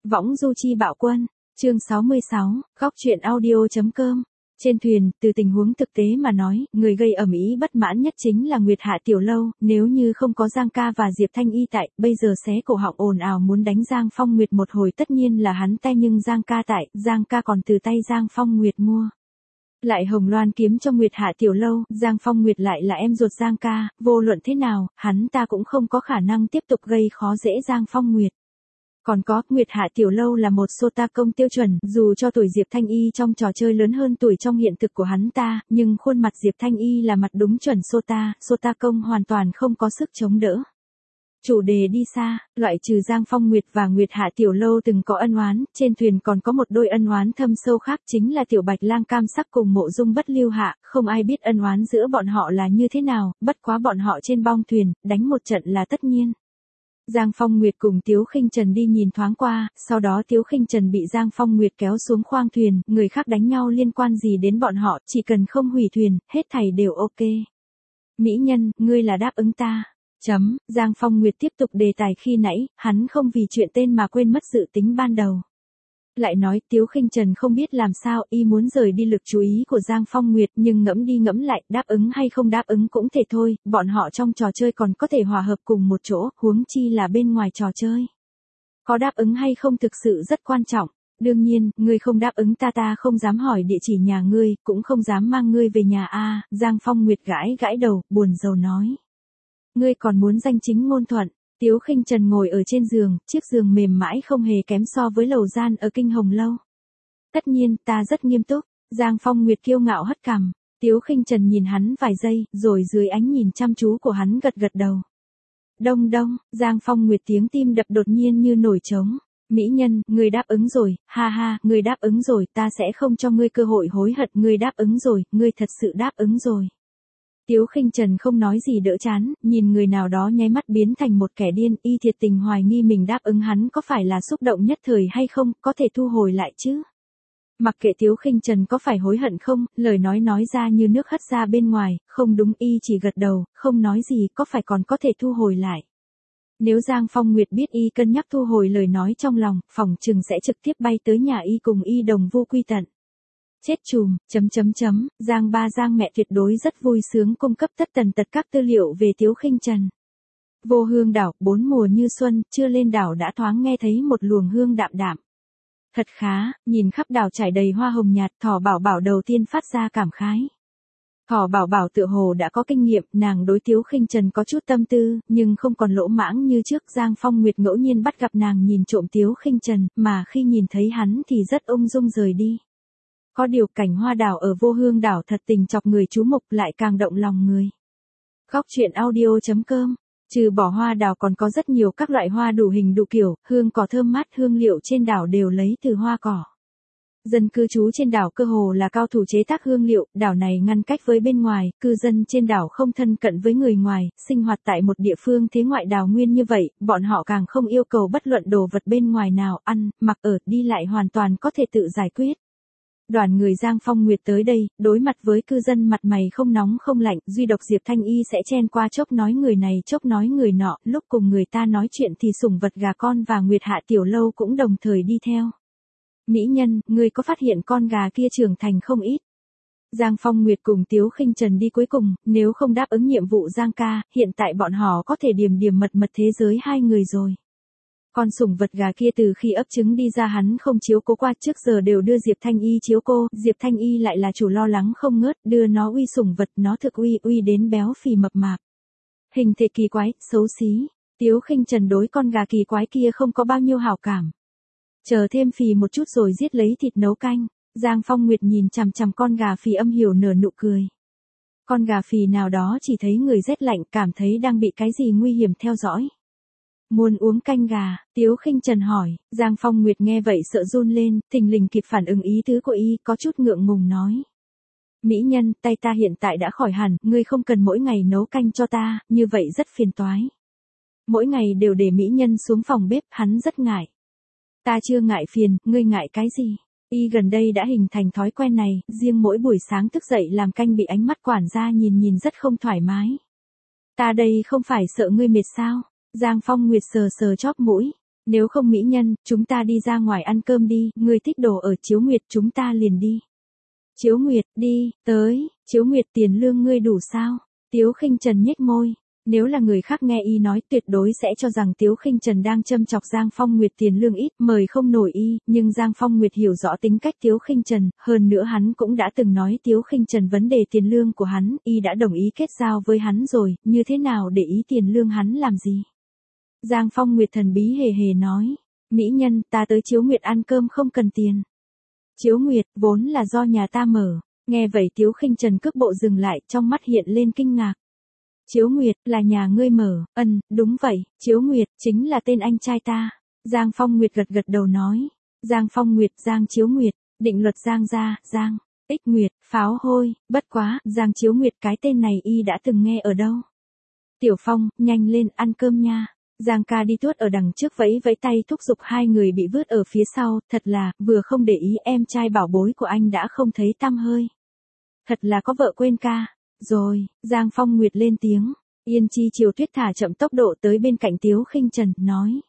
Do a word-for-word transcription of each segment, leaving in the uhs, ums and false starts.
Võng du chi bạo quân, chương sáu mươi sáu, góc truyện audio chấm com. Trên thuyền, từ tình huống thực tế mà nói, người gây ầm ĩ bất mãn nhất chính là Nguyệt Hạ Tiểu Lâu, nếu như không có Giang ca và Diệp Thanh Y tại, bây giờ xé cổ họng ồn ào muốn đánh Giang Phong Nguyệt một hồi tất nhiên là hắn tay, nhưng Giang ca tại, Giang ca còn từ tay Giang Phong Nguyệt mua. Lại hồng loan kiếm cho Nguyệt Hạ Tiểu Lâu, Giang Phong Nguyệt lại là em ruột Giang ca, vô luận thế nào, hắn ta cũng không có khả năng tiếp tục gây khó dễ Giang Phong Nguyệt. Còn có, Nguyệt Hạ Tiểu Lâu là một sota công tiêu chuẩn, dù cho tuổi Diệp Thanh Y trong trò chơi lớn hơn tuổi trong hiện thực của hắn ta, nhưng khuôn mặt Diệp Thanh Y là mặt đúng chuẩn sota, sota công hoàn toàn không có sức chống đỡ. Chủ đề đi xa, loại trừ Giang Phong Nguyệt và Nguyệt Hạ Tiểu Lâu từng có ân oán, trên thuyền còn có một đôi ân oán thâm sâu khác, chính là Tiểu Bạch Lang Cam Sắc cùng Mộ Dung Bất Lưu Hạ, không ai biết ân oán giữa bọn họ là như thế nào, bất quá bọn họ trên bong thuyền, đánh một trận là tất nhiên. Giang Phong Nguyệt cùng Tiếu Khinh Trần đi nhìn thoáng qua, sau đó Tiếu Khinh Trần bị Giang Phong Nguyệt kéo xuống khoang thuyền, người khác đánh nhau liên quan gì đến bọn họ, chỉ cần không hủy thuyền, hết thảy đều ok. Mỹ nhân, ngươi là đáp ứng ta. Chấm, Giang Phong Nguyệt tiếp tục đề tài khi nãy, hắn không vì chuyện tên mà quên mất dự tính ban đầu. Lại nói, Tiếu Khinh Trần không biết làm sao, y muốn rời đi lực chú ý của Giang Phong Nguyệt, nhưng ngẫm đi ngẫm lại, đáp ứng hay không đáp ứng cũng thể thôi, bọn họ trong trò chơi còn có thể hòa hợp cùng một chỗ, huống chi là bên ngoài trò chơi. Có đáp ứng hay không thực sự rất quan trọng. Đương nhiên, ngươi không đáp ứng ta ta không dám hỏi địa chỉ nhà ngươi, cũng không dám mang ngươi về nhà a. Giang Phong Nguyệt gãi gãi đầu, buồn rầu nói. Ngươi còn muốn danh chính ngôn thuận. Tiếu Khinh Trần ngồi ở trên giường, chiếc giường mềm mãi không hề kém so với lầu gian ở Kinh Hồng Lâu. Tất nhiên, ta rất nghiêm túc. Giang Phong Nguyệt kiêu ngạo hất cằm. Tiếu Khinh Trần nhìn hắn vài giây, rồi dưới ánh nhìn chăm chú của hắn gật gật đầu. Đông đông, Giang Phong Nguyệt tiếng tim đập đột nhiên như nổi trống. Mỹ nhân, ngươi đáp ứng rồi, ha ha, ngươi đáp ứng rồi, ta sẽ không cho ngươi cơ hội hối hận, ngươi đáp ứng rồi, ngươi thật sự đáp ứng rồi. Tiếu Khinh Trần không nói gì đỡ chán, nhìn người nào đó nháy mắt biến thành một kẻ điên, y thiệt tình hoài nghi mình đáp ứng hắn có phải là xúc động nhất thời hay không, có thể thu hồi lại chứ. Mặc kệ Tiếu Khinh Trần có phải hối hận không, lời nói nói ra như nước hất ra bên ngoài, không đúng, y chỉ gật đầu, không nói gì, có phải còn có thể thu hồi lại. Nếu Giang Phong Nguyệt biết y cân nhắc thu hồi lời nói trong lòng, phỏng chừng sẽ trực tiếp bay tới nhà y cùng y đồng vu quy tận. Chết chùm, chấm chấm chấm, Giang ba Giang mẹ tuyệt đối rất vui sướng cung cấp tất tần tật các tư liệu về Tiếu Khinh Trần. Vô Hương đảo, bốn mùa như xuân, chưa lên đảo đã thoáng nghe thấy một luồng hương đạm đạm. Thật khá, nhìn khắp đảo trải đầy hoa hồng nhạt, Thỏ Bảo Bảo đầu tiên phát ra cảm khái. Thỏ Bảo Bảo tựa hồ đã có kinh nghiệm, nàng đối Tiếu Khinh Trần có chút tâm tư, nhưng không còn lỗ mãng như trước. Giang Phong Nguyệt ngẫu nhiên bắt gặp nàng nhìn trộm Tiếu Khinh Trần, mà khi nhìn thấy hắn thì rất ung dung rời đi. Có điều cảnh hoa đảo ở Vô Hương đảo thật tình chọc người chú mục, lại càng động lòng người. Góc truyện audio chấm com. Trừ bỏ hoa đảo còn có rất nhiều các loại hoa đủ hình đủ kiểu, hương cỏ thơm mát, hương liệu trên đảo đều lấy từ hoa cỏ. Dân cư trú trên đảo cơ hồ là cao thủ chế tác hương liệu, đảo này ngăn cách với bên ngoài, cư dân trên đảo không thân cận với người ngoài, sinh hoạt tại một địa phương thế ngoại đảo nguyên như vậy, bọn họ càng không yêu cầu bất luận đồ vật bên ngoài nào, ăn, mặc ở, đi lại hoàn toàn có thể tự giải quyết. Đoàn người Giang Phong Nguyệt tới đây, đối mặt với cư dân mặt mày không nóng không lạnh, duy độc Diệp Thanh Y sẽ chen qua chốc nói người này chốc nói người nọ, lúc cùng người ta nói chuyện thì sủng vật gà con và Nguyệt Hạ Tiểu Lâu cũng đồng thời đi theo. Mỹ nhân, ngươi có phát hiện con gà kia trưởng thành không ít? Giang Phong Nguyệt cùng Tiếu Khinh Trần đi cuối cùng, nếu không đáp ứng nhiệm vụ Giang ca, hiện tại bọn họ có thể điểm điểm mật mật thế giới hai người rồi. Con sủng vật gà kia từ khi ấp trứng đi ra hắn không chiếu cố qua, trước giờ đều đưa Diệp Thanh Y chiếu cô, Diệp Thanh Y lại là chủ lo lắng không ngớt, đưa nó uy sủng vật, nó thực uy uy đến béo phì mập mạp. Hình thể kỳ quái, xấu xí, Tiếu Khinh Trần đối con gà kỳ quái kia không có bao nhiêu hảo cảm. Chờ thêm phì một chút rồi giết lấy thịt nấu canh. Giang Phong Nguyệt nhìn chằm chằm con gà phì âm hiểm nở nụ cười. Con gà phì nào đó chỉ thấy người rét lạnh, cảm thấy đang bị cái gì nguy hiểm theo dõi. Muốn uống canh gà, Tiếu Khinh Trần hỏi. Giang Phong Nguyệt nghe vậy sợ run lên, thình lình kịp phản ứng ý tứ của y, có chút ngượng ngùng nói. Mỹ nhân, tay ta hiện tại đã khỏi hẳn, ngươi không cần mỗi ngày nấu canh cho ta, như vậy rất phiền toái. Mỗi ngày đều để mỹ nhân xuống phòng bếp, hắn rất ngại. Ta chưa ngại phiền, ngươi ngại cái gì? Y gần đây đã hình thành thói quen này, riêng mỗi buổi sáng thức dậy làm canh bị ánh mắt quản gia nhìn nhìn rất không thoải mái. Ta đây không phải sợ ngươi mệt sao? Giang Phong Nguyệt sờ sờ chóp mũi. Nếu không mỹ nhân, chúng ta đi ra ngoài ăn cơm đi, ngươi thích đồ ở Chiếu Nguyệt chúng ta liền đi. Chiếu Nguyệt, đi, tới, Chiếu Nguyệt tiền lương ngươi đủ sao? Tiếu Khinh Trần nhếch môi. Nếu là người khác nghe y nói tuyệt đối sẽ cho rằng Tiếu Khinh Trần đang châm chọc Giang Phong Nguyệt tiền lương ít, mời không nổi y, nhưng Giang Phong Nguyệt hiểu rõ tính cách Tiếu Khinh Trần, hơn nữa hắn cũng đã từng nói Tiếu Khinh Trần vấn đề tiền lương của hắn, y đã đồng ý kết giao với hắn rồi, như thế nào để ý tiền lương hắn làm gì? Giang Phong Nguyệt thần bí hề hề nói, mỹ nhân, ta tới Chiếu Nguyệt ăn cơm không cần tiền. Chiếu Nguyệt, vốn là do nhà ta mở, nghe vậy Tiếu Khinh Trần cước bộ dừng lại, trong mắt hiện lên kinh ngạc. Chiếu Nguyệt, là nhà ngươi mở, ân, đúng vậy, Chiếu Nguyệt, chính là tên anh trai ta. Giang Phong Nguyệt gật gật đầu nói. Giang Phong Nguyệt, Giang Chiếu Nguyệt, định luật Giang gia, Giang, Ích Nguyệt, pháo hôi, bất quá, Giang Chiếu Nguyệt cái tên này y đã từng nghe ở đâu. Tiểu Phong, nhanh lên, ăn cơm nha. Giang ca đi tuốt ở đằng trước vẫy vẫy tay thúc giục hai người bị vứt ở phía sau, thật là, vừa không để ý em trai bảo bối của anh đã không thấy tăm hơi. Thật là có vợ quên ca. Rồi, Giang Phong Nguyệt lên tiếng, Yên Chi Triều Tuyết thả chậm tốc độ tới bên cạnh Tiếu Khinh Trần, nói.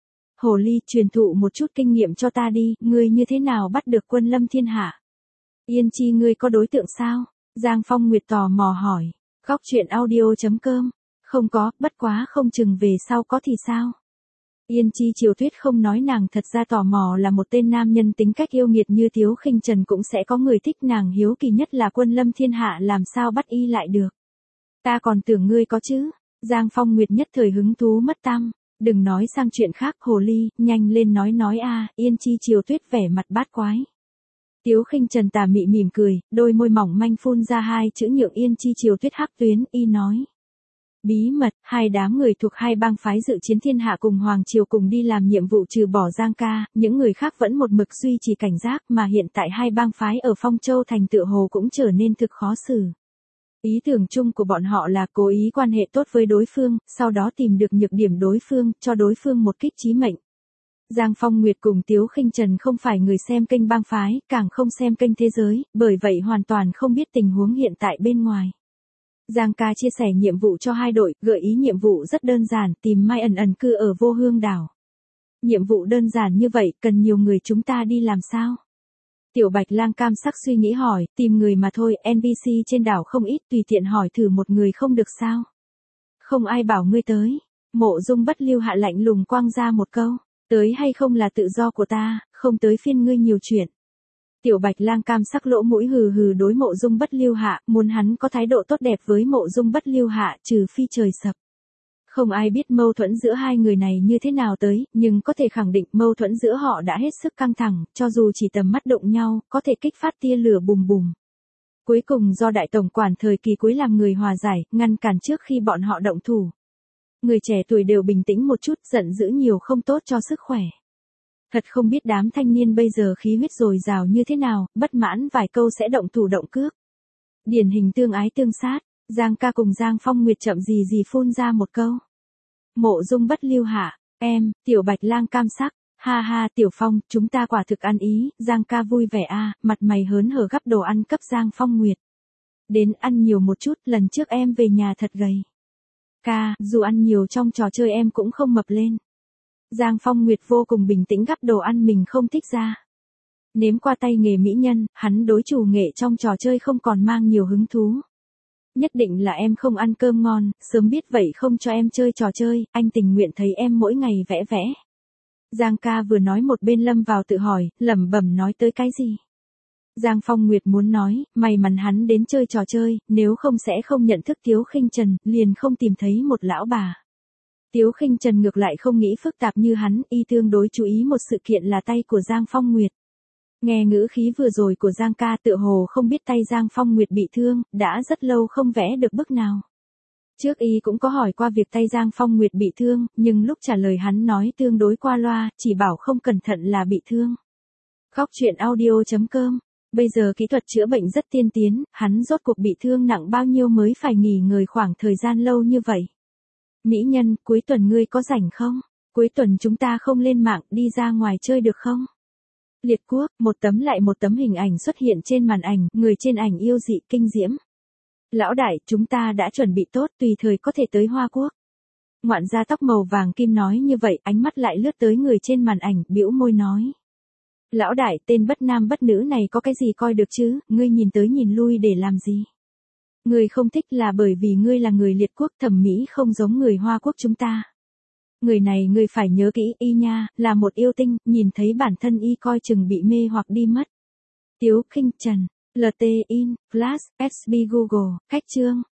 Hồ ly, truyền thụ một chút kinh nghiệm cho ta đi, ngươi như thế nào bắt được Quân Lâm Thiên Hạ? Yên Chi ngươi có đối tượng sao? Giang Phong Nguyệt tò mò hỏi, góc chuyện audio chấm com, không có, bất quá không chừng về sau có thì sao? Yên Chi Triều Tuyết không nói nàng thật ra tò mò là một tên nam nhân tính cách yêu nghiệt như Tiếu Khinh Trần cũng sẽ có người thích nàng, hiếu kỳ nhất là Quân Lâm Thiên Hạ làm sao bắt y lại được. Ta còn tưởng ngươi có chứ. Giang Phong Nguyệt nhất thời hứng thú mất tăm, đừng nói sang chuyện khác, hồ ly, nhanh lên nói nói a. Yên Chi Triều Tuyết vẻ mặt bát quái. Tiếu Khinh Trần tà mị mỉm cười, đôi môi mỏng manh phun ra hai chữ nhượng Yên Chi Triều Tuyết hắc tuyến, y nói. Bí mật, hai đám người thuộc hai bang phái dự chiến thiên hạ cùng Hoàng Triều cùng đi làm nhiệm vụ trừ bỏ Giang ca, những người khác vẫn một mực duy trì cảnh giác mà hiện tại hai bang phái ở Phong Châu thành tựa hồ cũng trở nên thực khó xử. Ý tưởng chung của bọn họ là cố ý quan hệ tốt với đối phương, sau đó tìm được nhược điểm đối phương, cho đối phương một kích chí mệnh. Giang Phong Nguyệt cùng Tiếu Khinh Trần không phải người xem kênh bang phái, càng không xem kênh thế giới, bởi vậy hoàn toàn không biết tình huống hiện tại bên ngoài. Giang ca chia sẻ nhiệm vụ cho hai đội, gợi ý nhiệm vụ rất đơn giản, tìm Mai ẩn ẩn cư ở Vô Hương đảo. Nhiệm vụ đơn giản như vậy, cần nhiều người chúng ta đi làm sao? Tiểu Bạch Lang cam sắc suy nghĩ hỏi, tìm người mà thôi, en pê xê trên đảo không ít, tùy tiện hỏi thử một người không được sao? Không ai bảo ngươi tới. Mộ Dung Bất Lưu hạ lạnh lùng quang ra một câu, tới hay không là tự do của ta, không tới phiên ngươi nhiều chuyện. Tiểu Bạch Lang cam sắc lỗ mũi hừ hừ đối Mộ Dung Bất Lưu hạ, muốn hắn có thái độ tốt đẹp với Mộ Dung Bất Lưu hạ, trừ phi trời sập. Không ai biết mâu thuẫn giữa hai người này như thế nào tới, nhưng có thể khẳng định mâu thuẫn giữa họ đã hết sức căng thẳng, cho dù chỉ tầm mắt đụng nhau, có thể kích phát tia lửa bùm bùm. Cuối cùng do đại tổng quản thời kỳ cuối làm người hòa giải, ngăn cản trước khi bọn họ động thủ. Người trẻ tuổi đều bình tĩnh một chút, giận dữ nhiều không tốt cho sức khỏe. Thật không biết đám thanh niên bây giờ khí huyết dồi dào như thế nào, bất mãn vài câu sẽ động thủ động cước. Điển hình tương ái tương sát, Giang ca cùng Giang Phong Nguyệt chậm gì gì phun ra một câu. Mộ Dung Bất Lưu hạ, em, Tiểu Bạch Lang cam sắc, ha ha Tiểu Phong, chúng ta quả thực ăn ý, Giang ca vui vẻ a, mặt mày hớn hở gắp đồ ăn cấp Giang Phong Nguyệt. Đến ăn nhiều một chút, lần trước em về nhà thật gầy. Ca, dù ăn nhiều trong trò chơi em cũng không mập lên. Giang Phong Nguyệt vô cùng bình tĩnh gắp đồ ăn mình không thích ra. Nếm qua tay nghề mỹ nhân, hắn đối chủ nghệ trong trò chơi không còn mang nhiều hứng thú. Nhất định là em không ăn cơm ngon, sớm biết vậy không cho em chơi trò chơi, anh tình nguyện thấy em mỗi ngày vẽ vẽ. Giang ca vừa nói một bên lâm vào tự hỏi, lẩm bẩm nói tới cái gì. Giang Phong Nguyệt muốn nói, may mắn hắn đến chơi trò chơi, nếu không sẽ không nhận thức Tiếu Khinh Trần, liền không tìm thấy một lão bà. Tiếu Khinh Trần ngược lại không nghĩ phức tạp như hắn, y tương đối chú ý một sự kiện là tay của Giang Phong Nguyệt. Nghe ngữ khí vừa rồi của Giang ca tựa hồ không biết tay Giang Phong Nguyệt bị thương, đã rất lâu không vẽ được bức nào. Trước y cũng có hỏi qua việc tay Giang Phong Nguyệt bị thương, nhưng lúc trả lời hắn nói tương đối qua loa, chỉ bảo không cẩn thận là bị thương. Góc chuyện audio chấm com, bây giờ kỹ thuật chữa bệnh rất tiên tiến, hắn rốt cuộc bị thương nặng bao nhiêu mới phải nghỉ ngơi khoảng thời gian lâu như vậy. Mỹ nhân, cuối tuần ngươi có rảnh không? Cuối tuần chúng ta không lên mạng, đi ra ngoài chơi được không? Liệt quốc, một tấm lại một tấm hình ảnh xuất hiện trên màn ảnh, người trên ảnh yêu dị kinh diễm. Lão đại, chúng ta đã chuẩn bị tốt, tùy thời có thể tới Hoa Quốc. Ngoạn gia tóc màu vàng kim nói như vậy, ánh mắt lại lướt tới người trên màn ảnh, bĩu môi nói. Lão đại, tên bất nam bất nữ này có cái gì coi được chứ, ngươi nhìn tới nhìn lui để làm gì? Ngươi không thích là bởi vì ngươi là người liệt quốc, thẩm mỹ không giống người Hoa quốc chúng ta. Người này ngươi phải nhớ kỹ, y nha, là một yêu tinh, nhìn thấy bản thân y coi chừng bị mê hoặc đi mất. Tiếu Khinh Trần, lờ tê in, Flash, ét bê Google, khách chương.